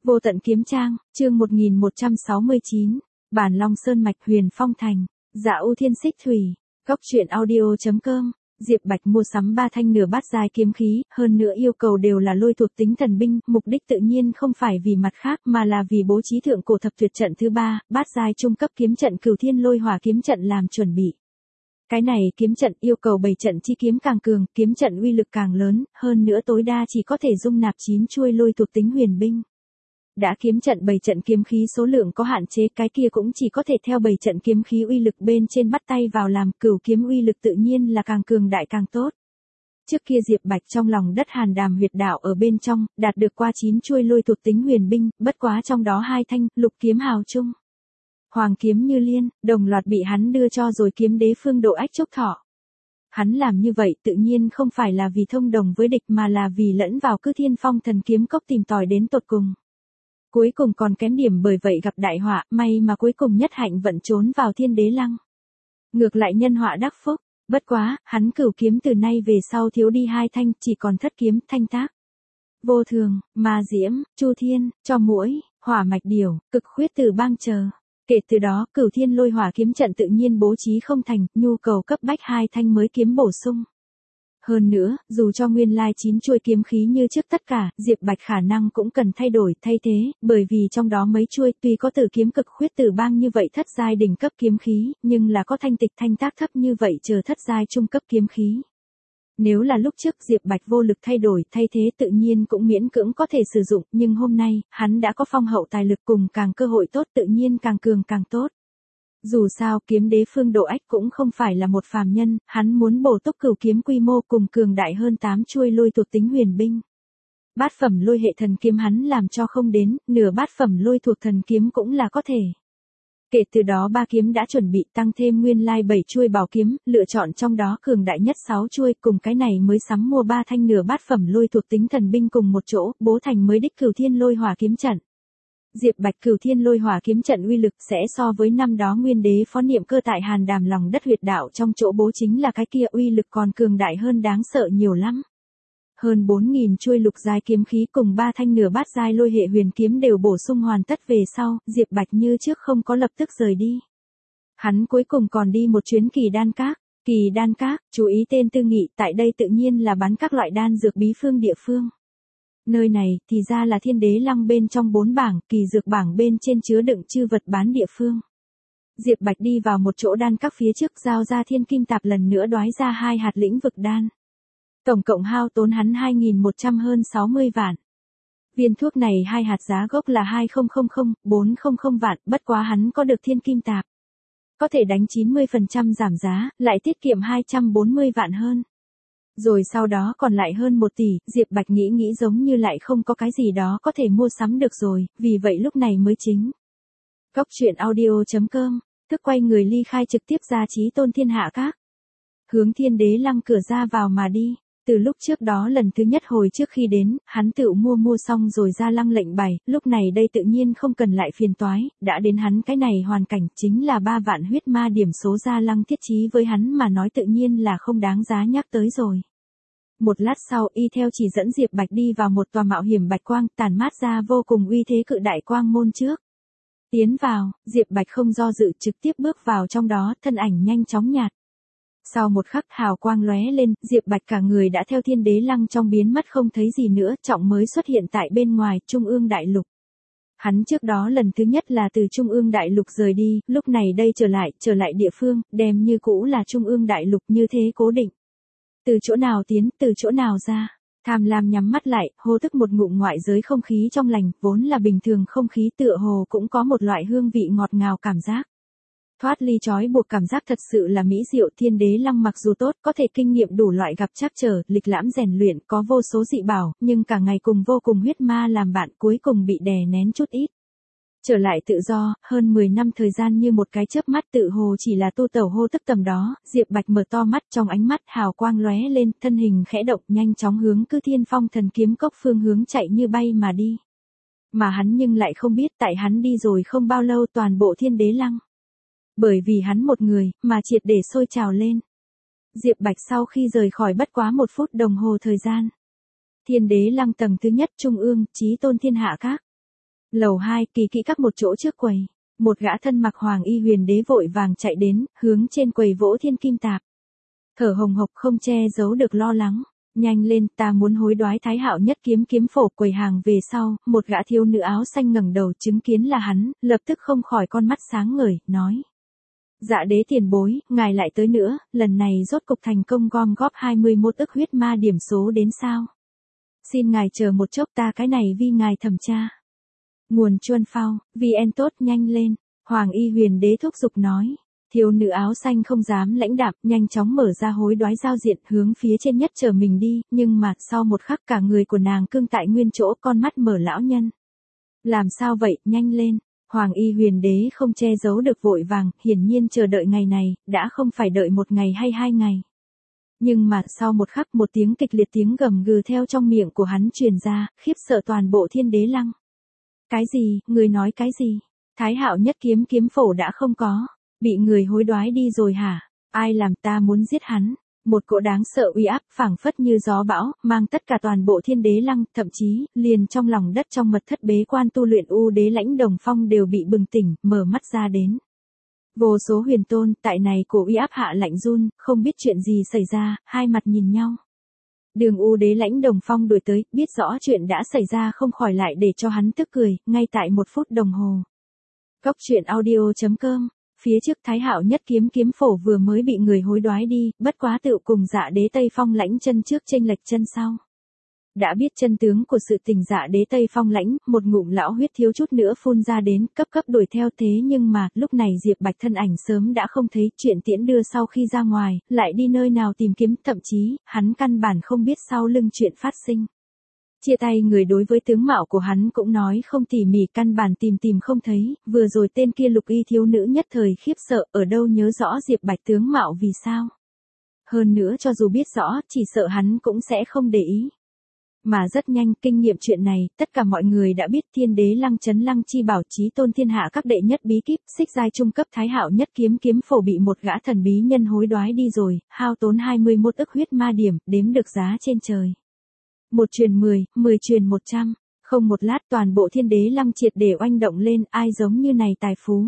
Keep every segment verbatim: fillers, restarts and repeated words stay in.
Vô tận kiếm trang, chương một nghìn một trăm sáu mươi chín, Bản Long Sơn Mạch Huyền Phong Thành, Dạ U Thiên Xích Thủy, Góc truyện audio.com. Diệp Bạch mua sắm ba thanh nửa bát giai kiếm khí, hơn nữa yêu cầu đều là lôi thuộc tính thần binh, mục đích tự nhiên không phải vì mặt khác mà là vì bố trí thượng cổ thập tuyệt trận thứ ba, bát giai trung cấp kiếm trận Cửu Thiên Lôi Hỏa kiếm trận làm chuẩn bị. Cái này kiếm trận yêu cầu bảy trận chi kiếm càng cường, kiếm trận uy lực càng lớn, hơn nữa tối đa chỉ có thể dung nạp chín chuôi lôi thuộc tính huyền binh. Đã kiếm trận bảy trận kiếm khí số lượng có hạn chế, cái kia cũng chỉ có thể theo bảy trận kiếm khí uy lực bên trên bắt tay vào làm, cửu kiếm uy lực tự nhiên là càng cường đại càng tốt. Trước kia Diệp Bạch trong lòng đất Hàn Đàm huyệt đạo ở bên trong, đạt được qua chín chuôi lôi thuộc tính huyền binh, bất quá trong đó hai thanh, lục kiếm hào trung. Hoàng kiếm như liên, đồng loạt bị hắn đưa cho rồi kiếm đế phương độ ách trúc thọ. Hắn làm như vậy tự nhiên không phải là vì thông đồng với địch mà là vì lẫn vào Cư Thiên Phong thần kiếm cốc tìm tòi đến tột cùng. Cuối cùng còn kém điểm bởi vậy gặp đại họa, may mà cuối cùng nhất hạnh vận trốn vào Thiên Đế Lăng. Ngược lại nhân họa đắc phúc, bất quá, hắn cửu kiếm từ nay về sau thiếu đi hai thanh, chỉ còn thất kiếm, thanh tác. Vô thường, ma diễm, chu thiên, cho muỗi, hỏa mạch điểu, cực khuyết tử bang chờ. Kể từ đó, Cửu Thiên Lôi Hỏa kiếm trận tự nhiên bố trí không thành, nhu cầu cấp bách hai thanh mới kiếm bổ sung. Hơn nữa, dù cho nguyên lai chín chuôi kiếm khí như trước tất cả, Diệp Bạch khả năng cũng cần thay đổi, thay thế, bởi vì trong đó mấy chuôi tuy có tử kiếm cực khuyết tử bang như vậy thất giai đỉnh cấp kiếm khí, nhưng là có thanh tịch thanh tác thấp như vậy chờ thất giai trung cấp kiếm khí. Nếu là lúc trước Diệp Bạch vô lực thay đổi, thay thế tự nhiên cũng miễn cưỡng có thể sử dụng, nhưng hôm nay, hắn đã có phong hậu tài lực cùng càng cơ hội tốt tự nhiên càng cường càng tốt. Dù sao kiếm đế phương độ ách cũng không phải là một phàm nhân, hắn muốn bổ túc cửu kiếm quy mô cùng cường đại hơn tám chuôi lôi thuộc tính huyền binh. Bát phẩm lôi hệ thần kiếm hắn làm cho không đến, nửa bát phẩm lôi thuộc thần kiếm cũng là có thể. Kể từ đó ba kiếm đã chuẩn bị tăng thêm nguyên lai bảy chuôi bảo kiếm, lựa chọn trong đó cường đại nhất sáu chuôi, cùng cái này mới sắm mua ba thanh nửa bát phẩm lôi thuộc tính thần binh cùng một chỗ, bố thành mới đích Cửu Thiên Lôi Hỏa kiếm trận. Diệp Bạch Cửu Thiên Lôi Hỏa kiếm trận uy lực sẽ so với năm đó nguyên đế phó niệm cơ tại Hàn Đàm lòng đất huyệt đạo trong chỗ bố chính là cái kia uy lực còn cường đại hơn đáng sợ nhiều lắm. Hơn bốn nghìn chuôi lục giai kiếm khí cùng ba thanh nửa bát giai lôi hệ huyền kiếm đều bổ sung hoàn tất về sau, Diệp Bạch như trước không có lập tức rời đi. Hắn cuối cùng còn đi một chuyến Kỳ Đan Các. Kỳ Đan Các, chú ý tên tư nghị, tại đây tự nhiên là bán các loại đan dược bí phương địa phương. Nơi này thì ra là Thiên Đế Lăng bên trong bốn bảng, kỳ dược bảng bên trên chứa đựng chư vật bán địa phương. Diệp Bạch đi vào một chỗ đan các phía trước, giao ra thiên kim tạp lần nữa đoái ra hai hạt lĩnh vực đan. Tổng cộng hao tốn hắn hai nghìn một trăm hơn sáu mươi vạn. Viên thuốc này hai hạt giá gốc là hai nghìn bốn trăm vạn, bất quá hắn có được thiên kim tạp. Có thể đánh chín mươi phần trăm giảm giá, lại tiết kiệm hai trăm bốn mươi vạn hơn. Rồi sau đó còn lại hơn một tỷ, Diệp Bạch nghĩ nghĩ giống như lại không có cái gì đó có thể mua sắm được rồi, vì vậy lúc này mới chính. Góc truyện audio.com, thức quay người ly khai trực tiếp ra Chí Tôn Thiên Hạ Các. Hướng Thiên Đế Lăng cửa ra vào mà đi, từ lúc trước đó lần thứ nhất hồi trước khi đến, hắn tự mua mua xong rồi ra lăng lệnh bày, lúc này đây tự nhiên không cần lại phiền toái, đã đến hắn cái này hoàn cảnh chính là ba vạn huyết ma điểm số ra lăng thiết trí với hắn mà nói tự nhiên là không đáng giá nhắc tới rồi. Một lát sau y theo chỉ dẫn Diệp Bạch đi vào một tòa mạo hiểm bạch quang tàn mát ra vô cùng uy thế cự đại quang môn trước. Tiến vào, Diệp Bạch không do dự trực tiếp bước vào trong đó, thân ảnh nhanh chóng nhạt. Sau một khắc hào quang lóe lên, Diệp Bạch cả người đã theo Thiên Đế Lăng trong biến mất không thấy gì nữa, trọng mới xuất hiện tại bên ngoài, Trung ương đại lục. Hắn trước đó lần thứ nhất là từ Trung ương đại lục rời đi, lúc này đây trở lại, trở lại địa phương, đem như cũ là Trung ương đại lục như thế cố định. Từ chỗ nào tiến, từ chỗ nào ra. Tham lam nhắm mắt lại, hô thức một ngụm ngoại giới không khí trong lành, vốn là bình thường không khí tựa hồ cũng có một loại hương vị ngọt ngào cảm giác. Thoát ly trói buộc cảm giác thật sự là mỹ diệu. Thiên Đế Lăng mặc dù tốt, có thể kinh nghiệm đủ loại gặp trắc trở, lịch lãm rèn luyện, có vô số dị bảo, nhưng cả ngày cùng vô cùng huyết ma làm bạn cuối cùng bị đè nén chút ít. Trở lại tự do, hơn mười năm thời gian như một cái chớp mắt tự hồ chỉ là tu tẩu hô tức tầm đó, Diệp Bạch mở to mắt trong ánh mắt hào quang lóe lên, thân hình khẽ động nhanh chóng hướng Cư Thiên Phong thần kiếm cốc phương hướng chạy như bay mà đi. Mà hắn nhưng lại không biết tại hắn đi rồi không bao lâu toàn bộ Thiên Đế Lăng. Bởi vì hắn một người, mà triệt để sôi trào lên. Diệp Bạch sau khi rời khỏi bất quá một phút đồng hồ thời gian. Thiên Đế Lăng tầng thứ nhất Trung ương, Chí Tôn Thiên Hạ Các. Lầu hai, kỳ kỹ các một chỗ trước quầy. Một gã thân mặc hoàng y huyền đế vội vàng chạy đến, hướng trên quầy vỗ thiên kim tạp. Thở hồng hộc không che giấu được lo lắng. Nhanh lên, ta muốn hối đoái Thái Hạo Nhất Kiếm kiếm phổ. Quầy hàng về sau, một gã thiếu nữ áo xanh ngẩng đầu chứng kiến là hắn, lập tức không khỏi con mắt sáng ngời, nói. Dạ đế tiền bối, ngài lại tới nữa, lần này rốt cục thành công gom góp hai mươi mốt ức huyết ma điểm số đến sao? Xin ngài chờ một chốc, ta cái này vì ngài thẩm tra. Nguồn Chuân Phao, vê en tốt, nhanh lên, Hoàng y huyền đế thúc giục nói. Thiếu nữ áo xanh không dám lãnh đạm, nhanh chóng mở ra hối đoái giao diện, hướng phía trên nhất chờ mình đi, nhưng mà, sau một khắc cả người của nàng cương tại nguyên chỗ, con mắt mở lão nhân. Làm sao vậy, nhanh lên, Hoàng y huyền đế không che giấu được vội vàng, hiển nhiên chờ đợi ngày này, đã không phải đợi một ngày hay hai ngày. Nhưng mà, sau một khắc một tiếng kịch liệt tiếng gầm gừ theo trong miệng của hắn truyền ra, khiếp sợ toàn bộ Thiên Đế Lăng. Cái gì, người nói cái gì? Thái Hạo Nhất Kiếm kiếm phổ đã không có. Bị người hối đoái đi rồi hả? Ai làm, ta muốn giết hắn. Một cỗ đáng sợ uy áp phảng phất như gió bão, mang tất cả toàn bộ Thiên Đế Lăng, thậm chí, liền trong lòng đất trong mật thất bế quan tu luyện U Đế Lãnh Đồng Phong đều bị bừng tỉnh, mở mắt ra đến. Vô số huyền tôn, tại này của uy áp hạ lạnh run, không biết chuyện gì xảy ra, hai mặt nhìn nhau. Đường U Đế Lãnh Đồng Phong đuổi tới, biết rõ chuyện đã xảy ra không khỏi lại để cho hắn tức cười, ngay tại một phút đồng hồ. Góc truyện audio chấm com. Phía trước Thái Hạo Nhất Kiếm kiếm phổ vừa mới bị người hối đoái đi, bất quá tự cùng Dạ Đế Tây Phong Lãnh chân trước chênh lệch chân sau. Đã biết chân tướng của sự tình, Dạ Đế Tây Phong Lãnh, một ngụm lão huyết thiếu chút nữa phun ra đến, cấp cấp đuổi theo, thế nhưng mà, lúc này Diệp Bạch thân ảnh sớm đã không thấy, chuyện tiễn đưa sau khi ra ngoài, lại đi nơi nào tìm kiếm, thậm chí, hắn căn bản không biết sau lưng chuyện phát sinh. Chia tay người đối với tướng mạo của hắn cũng nói không tỉ mỉ, căn bản tìm tìm không thấy, vừa rồi tên kia lục y thiếu nữ nhất thời khiếp sợ, ở đâu nhớ rõ Diệp Bạch tướng mạo vì sao. Hơn nữa cho dù biết rõ, chỉ sợ hắn cũng sẽ không để ý. Mà rất nhanh, kinh nghiệm chuyện này, tất cả mọi người đã biết Thiên Đế Lăng Chấn Lăng Chi Bảo Chí Tôn thiên hạ các đệ nhất bí kíp, xích giai trung cấp Thái Hạo Nhất Kiếm kiếm phổ bị một gã thần bí nhân hối đoái đi rồi, hao tốn hai mươi mốt ức huyết ma điểm, đếm được giá trên trời. Một truyền mười, mười truyền một trăm, không một lát toàn bộ Thiên Đế Lăng triệt để oanh động lên, ai giống như này tài phú.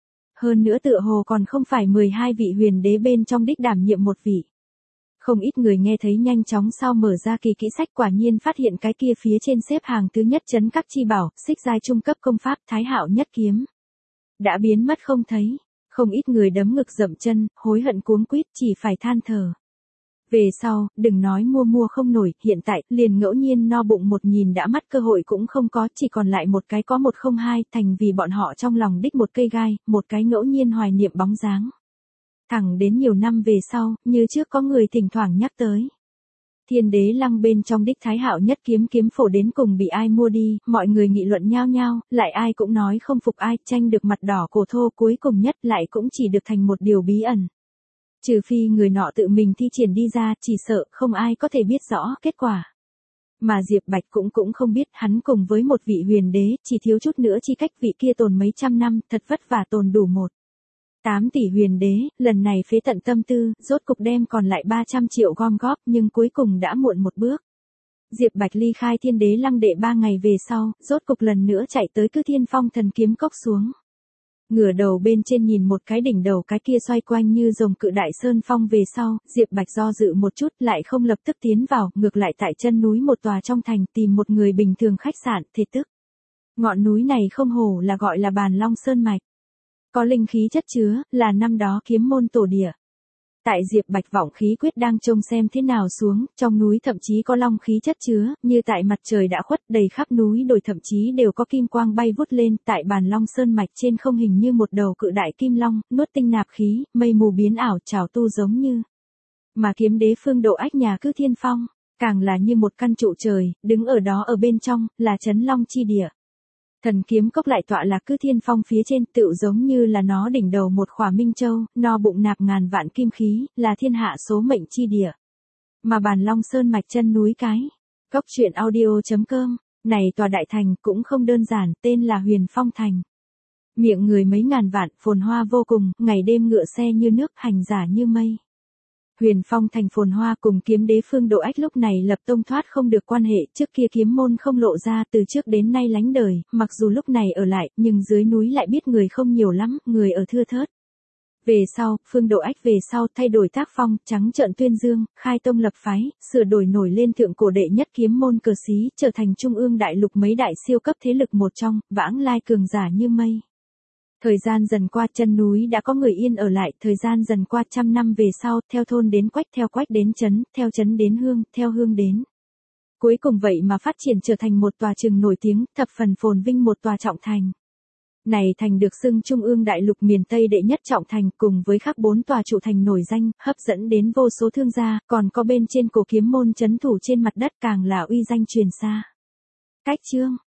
Hơn nữa tựa hồ còn không phải mười hai vị huyền đế bên trong đích đảm nhiệm một vị. Không ít người nghe thấy nhanh chóng sau mở ra kỳ kỹ sách, quả nhiên phát hiện cái kia phía trên xếp hàng thứ nhất chấn các chi bảo, xích giai trung cấp công pháp Thái Hạo Nhất Kiếm. Đã biến mất không thấy, không ít người đấm ngực dậm chân, hối hận cuống quýt, chỉ phải than thở. Về sau, đừng nói mua mua không nổi, hiện tại, liền ngẫu nhiên no bụng một nhìn đã mắt cơ hội cũng không có, chỉ còn lại một cái có một không hai, thành vì bọn họ trong lòng đích một cây gai, một cái ngẫu nhiên hoài niệm bóng dáng. Thẳng đến nhiều năm về sau, như trước có người thỉnh thoảng nhắc tới. Thiên Đế Lăng bên trong đích Thái Hạo Nhất Kiếm kiếm phổ đến cùng bị ai mua đi, mọi người nghị luận nhao nhao, lại ai cũng nói không phục ai, tranh được mặt đỏ cổ thô, cuối cùng nhất lại cũng chỉ được thành một điều bí ẩn. Trừ phi người nọ tự mình thi triển đi ra, chỉ sợ không ai có thể biết rõ kết quả. Mà Diệp Bạch cũng cũng không biết, hắn cùng với một vị huyền đế, chỉ thiếu chút nữa chi cách vị kia tồn mấy trăm năm, thật vất vả tồn đủ một. tám tỷ huyền đế, lần này phế tận tâm tư, rốt cục đem còn lại ba trăm triệu gom góp, nhưng cuối cùng đã muộn một bước. Diệp Bạch ly khai Thiên Đế Lăng đệ ba ngày về sau, rốt cục lần nữa chạy tới Cư Thiên Phong Thần Kiếm Cốc xuống. Ngửa đầu bên trên nhìn một cái đỉnh đầu cái kia xoay quanh như rồng cự đại sơn phong về sau, Diệp Bạch do dự một chút lại không lập tức tiến vào, ngược lại tại chân núi một tòa trong thành tìm một người bình thường khách sạn, thế tức. Ngọn núi này không hổ là gọi là Bàn Long Sơn Mạch. Có linh khí chất chứa, là năm đó kiếm môn tổ địa. Tại Diệp Bạch vọng khí quyết đang trông xem thế nào xuống, trong núi thậm chí có long khí chất chứa, như tại mặt trời đã khuất đầy khắp núi đồi thậm chí đều có kim quang bay vút lên, tại Bàn Long Sơn Mạch trên không hình như một đầu cự đại kim long, nuốt tinh nạp khí, mây mù biến ảo trào tu giống như. Mà kiếm đế phương độ ách nhà Cư Thiên Phong, càng là như một căn trụ trời, đứng ở đó ở bên trong, là chấn long chi địa. Thần kiếm cốc lại tọa là Cư Thiên Phong phía trên, tựu giống như là nó đỉnh đầu một khỏa minh châu, no bụng nạp ngàn vạn kim khí, là thiên hạ số mệnh chi địa. Mà Bàn Long Sơn Mạch chân núi cái. Góc truyện audio chấm com, này tòa đại thành cũng không đơn giản, tên là Huyền Phong Thành. Miệng người mấy ngàn vạn, phồn hoa vô cùng, ngày đêm ngựa xe như nước, hành giả như mây. Huyền Phong thành phồn hoa cùng kiếm đế Phương Độ Ách lúc này lập tông thoát không được quan hệ, trước kia kiếm môn không lộ ra, từ trước đến nay lánh đời, mặc dù lúc này ở lại, nhưng dưới núi lại biết người không nhiều lắm, người ở thưa thớt. Về sau, Phương Độ Ách về sau thay đổi tác phong, trắng trợn tuyên dương, khai tông lập phái, sửa đổi nổi lên thượng cổ đệ nhất kiếm môn cờ xí, trở thành trung ương đại lục mấy đại siêu cấp thế lực một trong, vãng lai cường giả như mây. Thời gian dần qua, chân núi đã có người yên ở lại, thời gian dần qua trăm năm về sau, theo thôn đến quách, theo quách đến trấn, theo trấn đến hương, theo hương đến. Cuối cùng vậy mà phát triển trở thành một tòa trường nổi tiếng, thập phần phồn vinh một tòa trọng thành. Này thành được xưng trung ương đại lục miền Tây đệ nhất trọng thành, cùng với khác bốn tòa trụ thành nổi danh, hấp dẫn đến vô số thương gia, còn có bên trên cổ kiếm môn trấn thủ trên mặt đất càng là uy danh truyền xa. Cách chương